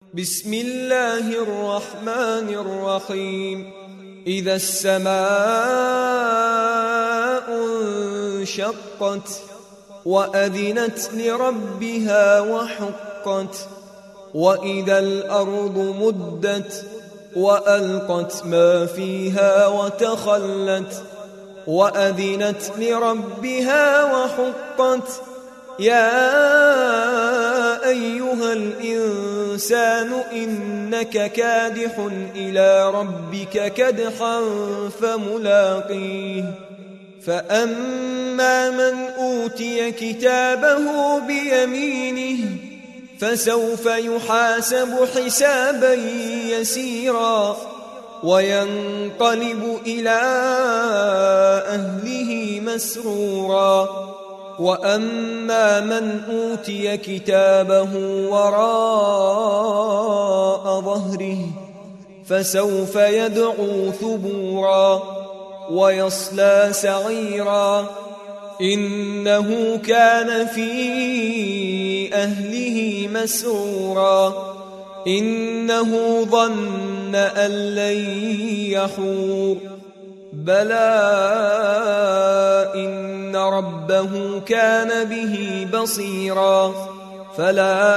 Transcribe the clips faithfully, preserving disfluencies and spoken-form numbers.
بسم الله الرحمن الرحيم إذا السماء انشقت وأذنت لربها وحقت وإذا الأرض مدت وألقت ما فيها وتخلت وأذنت لربها وحقت يا أيها الإنسان إنك كادح إلى ربك كدحا فملاقيه فأما من أوتي كتابه بيمينه فسوف يحاسب حسابا يسيرا وينقلب إلى أهله مسرورا وأما من أوتي كتابه وراء ظهره فسوف يدعو ثبورا ويصلى سعيرا إنه كان في أهله مسرورا إنه ظن أن لن يحور بلى إن ربه كان به بصيرا فلا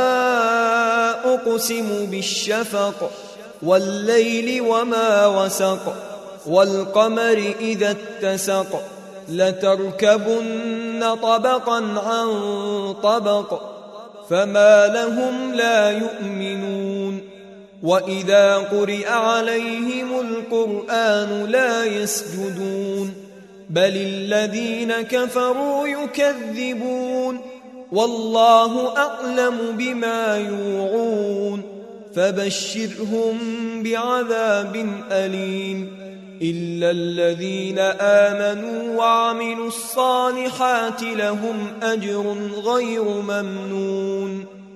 أقسم بالشفق والليل وما وسق والقمر إذا اتسق لتركبن طبقا عن طبق فما لهم لا يؤمنون وإذا قرئ عليهم القرآن لا يسجدون بل الذين كفروا يكذبون والله أعلم بما يوعون فبشرهم بعذاب أليم إلا الذين آمنوا وعملوا الصالحات لهم أجر غير ممنون